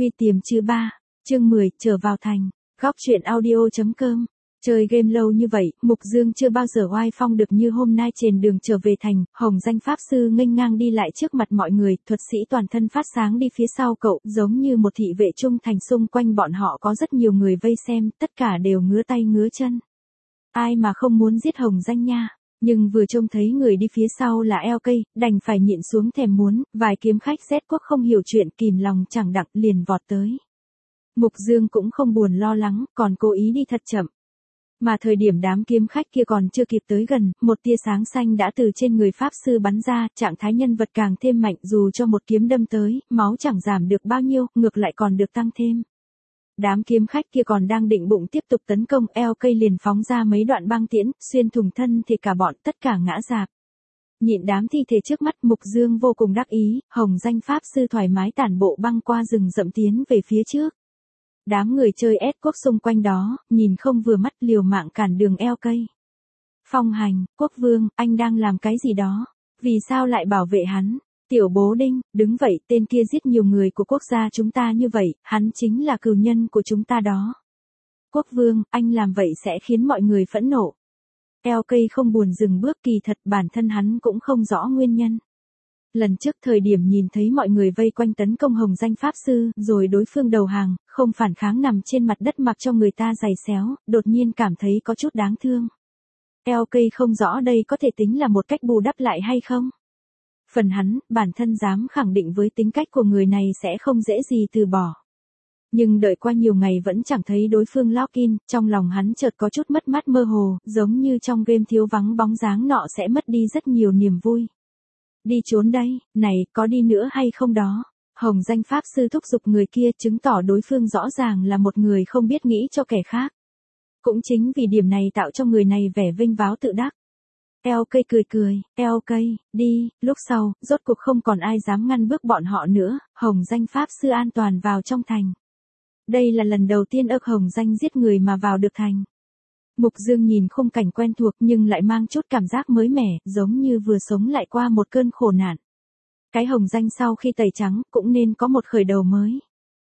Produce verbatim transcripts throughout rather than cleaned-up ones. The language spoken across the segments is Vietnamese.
Quy tiềm chứ ba, chương mười, trở vào thành, góc truyện audio.com. Chơi game lâu như vậy, Mục Dương chưa bao giờ oai phong được như hôm nay. Trên đường trở về thành, Hồng Danh Pháp Sư nghênh ngang đi lại trước mặt mọi người, thuật sĩ toàn thân phát sáng đi phía sau cậu, giống như một thị vệ trung thành. Xung quanh bọn họ có rất nhiều người vây xem, tất cả đều ngứa tay ngứa chân. Ai mà không muốn giết Hồng Danh nha. Nhưng vừa trông thấy người đi phía sau là eo cây, đành phải nhịn xuống thèm muốn. Vài kiếm khách rét quốc không hiểu chuyện, kìm lòng chẳng đặng liền vọt tới. Mục Dương cũng không buồn lo lắng, còn cố ý đi thật chậm. Mà thời điểm đám kiếm khách kia còn chưa kịp tới gần, một tia sáng xanh đã từ trên người Pháp Sư bắn ra, trạng thái nhân vật càng thêm mạnh. Dù cho một kiếm đâm tới, máu chẳng giảm được bao nhiêu, ngược lại còn được tăng thêm. Đám kiếm khách kia còn đang định bụng tiếp tục tấn công, eo cây liền phóng ra mấy đoạn băng tiễn, xuyên thủng thân thì cả bọn tất cả ngã rạp. Nhịn đám thi thể trước mắt, Mục Dương vô cùng đắc ý. Hồng Danh Pháp Sư thoải mái tản bộ băng qua rừng rậm tiến về phía trước. Đám người chơi ét quốc xung quanh đó, nhìn không vừa mắt liều mạng cản đường eo cây. Phong Hành, Quốc Vương, anh đang làm cái gì đó? Vì sao lại bảo vệ hắn? Tiểu Bố Đinh, đứng vậy, tên kia giết nhiều người của quốc gia chúng ta như vậy, hắn chính là cừu nhân của chúng ta đó. Quốc Vương, anh làm vậy sẽ khiến mọi người phẫn nộ. Eo cây không buồn dừng bước, kỳ thật bản thân hắn cũng không rõ nguyên nhân. Lần trước thời điểm nhìn thấy mọi người vây quanh tấn công Hồng Danh Pháp Sư, rồi đối phương đầu hàng, không phản kháng nằm trên mặt đất mặc cho người ta giày xéo, đột nhiên cảm thấy có chút đáng thương. Eo cây không rõ đây có thể tính là một cách bù đắp lại hay không? Phần hắn, bản thân dám khẳng định với tính cách của người này sẽ không dễ gì từ bỏ. Nhưng đợi qua nhiều ngày vẫn chẳng thấy đối phương login, trong lòng hắn chợt có chút mất mát mơ hồ, giống như trong game thiếu vắng bóng dáng nọ sẽ mất đi rất nhiều niềm vui. Đi trốn đây, này, có đi nữa hay không đó? Hồng Danh Pháp Sư thúc giục người kia, chứng tỏ đối phương rõ ràng là một người không biết nghĩ cho kẻ khác. Cũng chính vì điểm này tạo cho người này vẻ vinh váo tự đắc. Eo cây cười cười, eo cây, đi, lúc sau, rốt cuộc không còn ai dám ngăn bước bọn họ nữa, Hồng Danh Pháp Sư an toàn vào trong thành. Đây là lần đầu tiên ức Hồng Danh giết người mà vào được thành. Mục Dương nhìn khung cảnh quen thuộc nhưng lại mang chút cảm giác mới mẻ, giống như vừa sống lại qua một cơn khổ nạn. Cái Hồng Danh sau khi tẩy trắng cũng nên có một khởi đầu mới.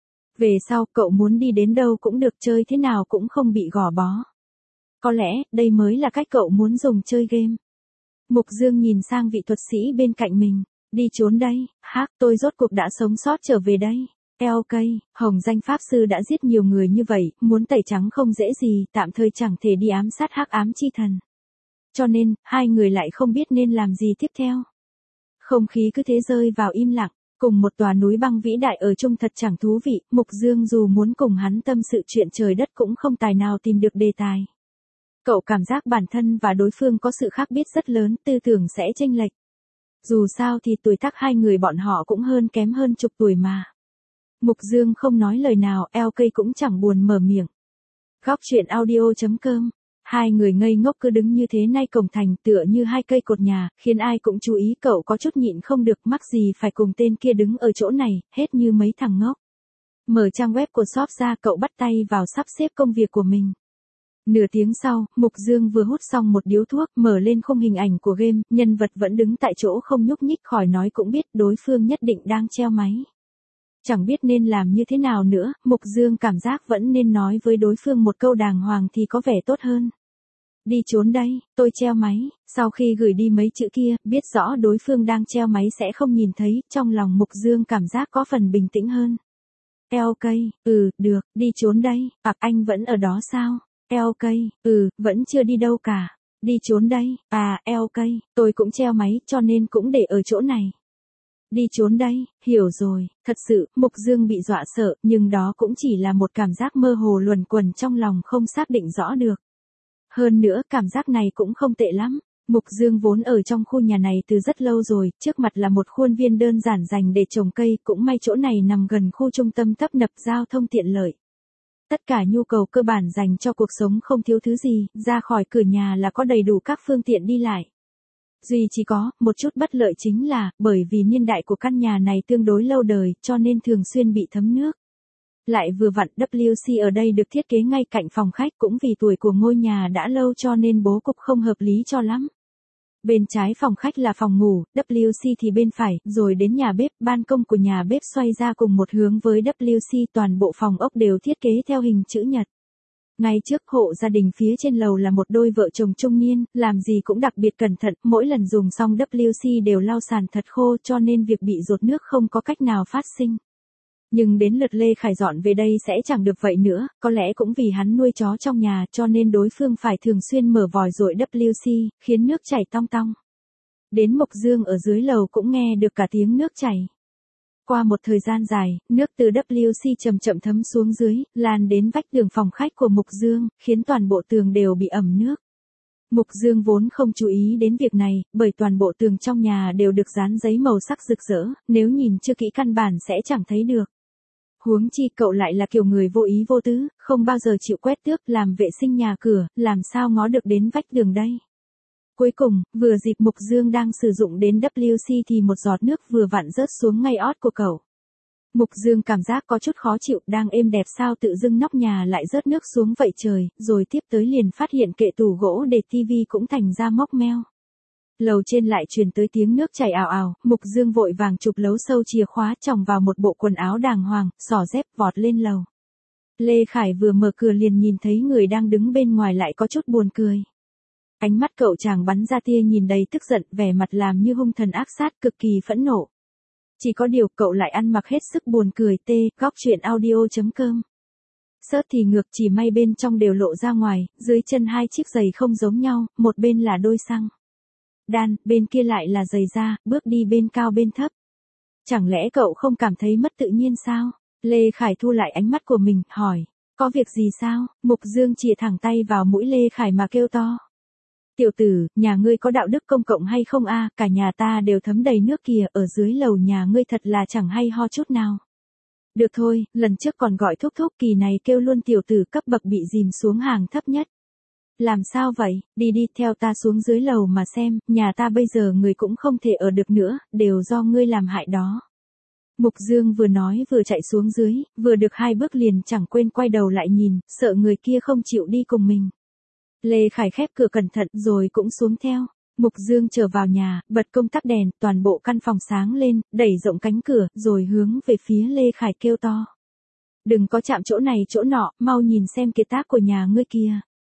Về sau cậu muốn đi đến đâu cũng được, chơi thế nào cũng không bị gò bó. Có lẽ đây mới là cách cậu muốn dùng chơi game. Mục Dương nhìn sang vị thuật sĩ bên cạnh mình. Đi trốn đây, hắc, tôi rốt cuộc đã sống sót trở về đây. Eo cây, Hồng Danh Pháp Sư đã giết nhiều người như vậy, muốn tẩy trắng không dễ gì, tạm thời chẳng thể đi ám sát hắc ám chi thần. Cho nên, hai người lại không biết nên làm gì tiếp theo. Không khí cứ thế rơi vào im lặng, cùng một tòa núi băng vĩ đại ở chung thật chẳng thú vị. Mục Dương dù muốn cùng hắn tâm sự chuyện trời đất cũng không tài nào tìm được đề tài. Cậu cảm giác bản thân và đối phương có sự khác biệt rất lớn, tư tưởng sẽ chênh lệch. Dù sao thì tuổi tác hai người bọn họ cũng hơn kém hơn chục tuổi mà. Mục Dương không nói lời nào, eo cây cũng chẳng buồn mở miệng. Góc truyện audio.com. Hai người ngây ngốc cứ đứng như thế nay cổng thành tựa như hai cây cột nhà, khiến ai cũng chú ý. Cậu có chút nhịn không được, mắc gì phải cùng tên kia đứng ở chỗ này, hết như mấy thằng ngốc. Mở trang web của shop ra, cậu bắt tay vào sắp xếp công việc của mình. Nửa tiếng sau, Mục Dương vừa hút xong một điếu thuốc, mở lên khung hình ảnh của game, nhân vật vẫn đứng tại chỗ không nhúc nhích, khỏi nói cũng biết đối phương nhất định đang treo máy. Chẳng biết nên làm như thế nào nữa, Mục Dương cảm giác vẫn nên nói với đối phương một câu đàng hoàng thì có vẻ tốt hơn. Đi trốn đây, tôi treo máy. Sau khi gửi đi mấy chữ kia, biết rõ đối phương đang treo máy sẽ không nhìn thấy, trong lòng Mục Dương cảm giác có phần bình tĩnh hơn. Eo cây, ừ, được, đi trốn đây, hoặc anh vẫn ở đó sao? Eo cây, ừ, vẫn chưa đi đâu cả. Đi trốn đây, à, eo cây, tôi cũng treo máy cho nên cũng để ở chỗ này. Đi trốn đây, hiểu rồi. Thật sự, Mục Dương bị dọa sợ, nhưng đó cũng chỉ là một cảm giác mơ hồ luẩn quẩn trong lòng không xác định rõ được. Hơn nữa, cảm giác này cũng không tệ lắm. Mục Dương vốn ở trong khu nhà này từ rất lâu rồi, trước mặt là một khuôn viên đơn giản dành để trồng cây, cũng may chỗ này nằm gần khu trung tâm tấp nập, giao thông tiện lợi. Tất cả nhu cầu cơ bản dành cho cuộc sống không thiếu thứ gì, ra khỏi cửa nhà là có đầy đủ các phương tiện đi lại. Duy chỉ có, một chút bất lợi chính là, bởi vì niên đại của căn nhà này tương đối lâu đời, cho nên thường xuyên bị thấm nước. Lại vừa vặn vê kép ở đây được thiết kế ngay cạnh phòng khách, cũng vì tuổi của ngôi nhà đã lâu cho nên bố cục không hợp lý cho lắm. Bên trái phòng khách là phòng ngủ, vê kép xê thì bên phải, rồi đến nhà bếp, ban công của nhà bếp xoay ra cùng một hướng với vê kép xê, toàn bộ phòng ốc đều thiết kế theo hình chữ nhật. Ngay trước hộ gia đình phía trên lầu là một đôi vợ chồng trung niên, làm gì cũng đặc biệt cẩn thận, mỗi lần dùng xong vê kép xê đều lau sàn thật khô cho nên việc bị dột nước không có cách nào phát sinh. Nhưng đến lượt Lê Khải dọn về đây sẽ chẳng được vậy nữa, có lẽ cũng vì hắn nuôi chó trong nhà cho nên đối phương phải thường xuyên mở vòi dội vê kép xê, khiến nước chảy tong tong. Đến Mộc Dương ở dưới lầu cũng nghe được cả tiếng nước chảy. Qua một thời gian dài, nước từ vê kép xê chậm chậm thấm xuống dưới, lan đến vách tường phòng khách của Mộc Dương, khiến toàn bộ tường đều bị ẩm nước. Mộc Dương vốn không chú ý đến việc này, bởi toàn bộ tường trong nhà đều được dán giấy màu sắc rực rỡ, nếu nhìn chưa kỹ căn bản sẽ chẳng thấy được. Huống chi cậu lại là kiểu người vô ý vô tứ, không bao giờ chịu quét tước làm vệ sinh nhà cửa, làm sao ngó được đến vách tường đây. Cuối cùng, vừa dịp Mộc Dương đang sử dụng đến vê kép xê thì một giọt nước vừa vặn rớt xuống ngay ót của cậu. Mộc Dương cảm giác có chút khó chịu, đang êm đẹp sao tự dưng nóc nhà lại rớt nước xuống vậy trời, rồi tiếp tới liền phát hiện kệ tủ gỗ để tivi cũng thành ra móc meo. Lầu trên lại truyền tới tiếng nước chảy ào ào, Mộc Dương vội vàng chụp lấu sâu chìa khóa chồng vào một bộ quần áo đàng hoàng, xỏ dép vọt lên lầu. Lê Khải vừa mở cửa liền nhìn thấy người đang đứng bên ngoài lại có chút buồn cười. Ánh mắt cậu chàng bắn ra tia nhìn đầy tức giận, vẻ mặt làm như hung thần ác sát, cực kỳ phẫn nộ. Chỉ có điều cậu lại ăn mặc hết sức buồn cười. T, góc truyện audio chấm com. Sớt thì ngược, chỉ may bên trong đều lộ ra ngoài, dưới chân hai chiếc giày không giống nhau, một bên là đôi xăng đan, bên kia lại là giày da, bước đi bên cao bên thấp. Chẳng lẽ cậu không cảm thấy mất tự nhiên sao? Lê Khải thu lại ánh mắt của mình, hỏi, có việc gì sao? Mộc Dương chìa thẳng tay vào mũi Lê Khải mà kêu to. Tiểu tử, nhà ngươi có đạo đức công cộng hay không a? Cả nhà ta đều thấm đầy nước kìa, ở dưới lầu nhà ngươi thật là chẳng hay ho chút nào. Được thôi, lần trước còn gọi thúc thúc, kỳ này kêu luôn tiểu tử cấp bậc bị dìm xuống hàng thấp nhất. Làm sao vậy, đi đi theo ta xuống dưới lầu mà xem, nhà ta bây giờ người cũng không thể ở được nữa, đều do ngươi làm hại đó. Mộc Dương vừa nói vừa chạy xuống dưới, vừa được hai bước liền chẳng quên quay đầu lại nhìn, sợ người kia không chịu đi cùng mình. Lê Khải khép cửa cẩn thận rồi cũng xuống theo. Mộc Dương trở vào nhà, bật công tắc đèn, toàn bộ căn phòng sáng lên, đẩy rộng cánh cửa, rồi hướng về phía Lê Khải kêu to. Đừng có chạm chỗ này chỗ nọ, mau nhìn xem kiệt tác của nhà ngươi kia.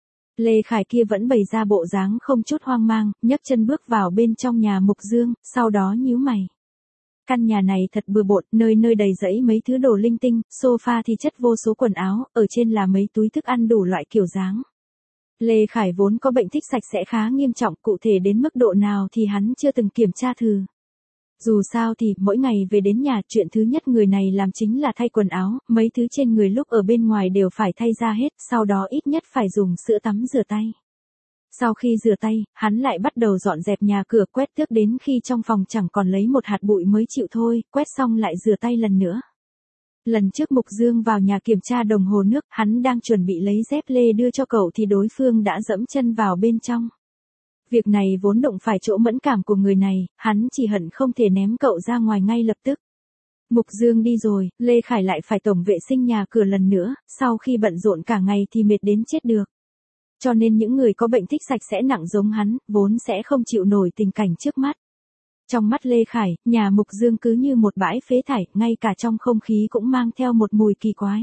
Lê Khải kia vẫn bày ra bộ dáng không chút hoang mang, nhấc chân bước vào bên trong nhà Mộc Dương, sau đó nhíu mày. Căn nhà này thật bừa bộn, nơi nơi đầy rẫy mấy thứ đồ linh tinh, sofa thì chất vô số quần áo, ở trên là mấy túi thức ăn đủ loại kiểu dáng. Lê Khải vốn có bệnh thích sạch sẽ khá nghiêm trọng, cụ thể đến mức độ nào thì hắn chưa từng kiểm tra thử. Dù sao thì, mỗi ngày về đến nhà, chuyện thứ nhất người này làm chính là thay quần áo, mấy thứ trên người lúc ở bên ngoài đều phải thay ra hết, sau đó ít nhất phải dùng sữa tắm rửa tay. Sau khi rửa tay, hắn lại bắt đầu dọn dẹp nhà cửa, quét tước đến khi trong phòng chẳng còn lấy một hạt bụi mới chịu thôi, quét xong lại rửa tay lần nữa. Lần trước Mộc Dương vào nhà kiểm tra đồng hồ nước, hắn đang chuẩn bị lấy dép lê đưa cho cậu thì đối phương đã dẫm chân vào bên trong. Việc này vốn đụng phải chỗ mẫn cảm của người này, hắn chỉ hận không thể ném cậu ra ngoài ngay lập tức. Mộc Dương đi rồi, Lê Khải lại phải tổng vệ sinh nhà cửa lần nữa, sau khi bận rộn cả ngày thì mệt đến chết được. Cho nên những người có bệnh thích sạch sẽ nặng giống hắn, vốn sẽ không chịu nổi tình cảnh trước mắt. Trong mắt Lê Khải, nhà Mộc Dương cứ như một bãi phế thải, ngay cả trong không khí cũng mang theo một mùi kỳ quái.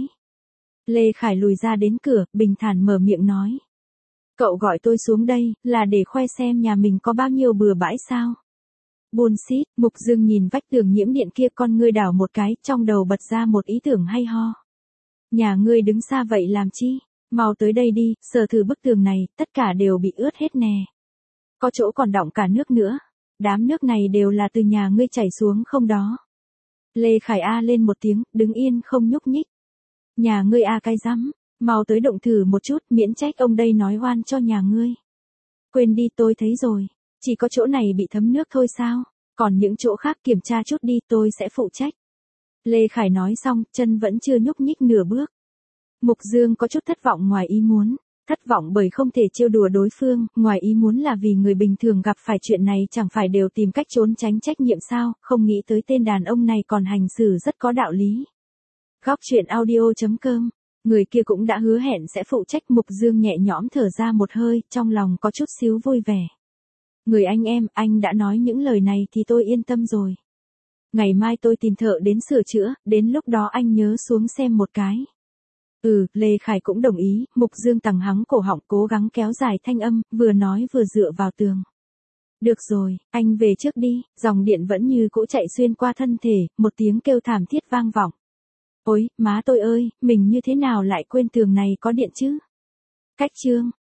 Lê Khải lùi ra đến cửa, bình thản mở miệng nói. Cậu gọi tôi xuống đây, là để khoe xem nhà mình có bao nhiêu bừa bãi sao? Bullshit, Mộc Dương nhìn vách tường nhiễm điện kia, con ngươi đảo một cái, trong đầu bật ra một ý tưởng hay ho. Nhà ngươi đứng xa vậy làm chi? Mau tới đây đi, sờ thử bức tường này, tất cả đều bị ướt hết nè. Có chỗ còn đọng cả nước nữa. Đám nước này đều là từ nhà ngươi chảy xuống không đó. Lê Khải a lên một tiếng, đứng yên không nhúc nhích. Nhà ngươi a cái rắm, mau tới động thử một chút, miễn trách ông đây nói oan cho nhà ngươi. Quên đi, tôi thấy rồi, chỉ có chỗ này bị thấm nước thôi sao, còn những chỗ khác kiểm tra chút đi, tôi sẽ phụ trách. Lê Khải nói xong, chân vẫn chưa nhúc nhích nửa bước. Mộc Dương có chút thất vọng ngoài ý muốn. Thất vọng bởi không thể trêu đùa đối phương, ngoài ý muốn là vì người bình thường gặp phải chuyện này chẳng phải đều tìm cách trốn tránh trách nhiệm sao, không nghĩ tới tên đàn ông này còn hành xử rất có đạo lý. Góc truyện audio chấm com, người kia cũng đã hứa hẹn sẽ phụ trách. Mộc Dương nhẹ nhõm thở ra một hơi, trong lòng có chút xíu vui vẻ. Người anh em, anh đã nói những lời này thì tôi yên tâm rồi. Ngày mai tôi tìm thợ đến sửa chữa, đến lúc đó anh nhớ xuống xem một cái. Ừ, Lê Khải cũng đồng ý, Mục Dương tằng hắng cổ họng cố gắng kéo dài thanh âm, vừa nói vừa dựa vào tường. Được rồi, anh về trước đi, dòng điện vẫn như cũ chạy xuyên qua thân thể, một tiếng kêu thảm thiết vang vọng. Ôi, má tôi ơi, mình như thế nào lại quên tường này có điện chứ? Cách chương.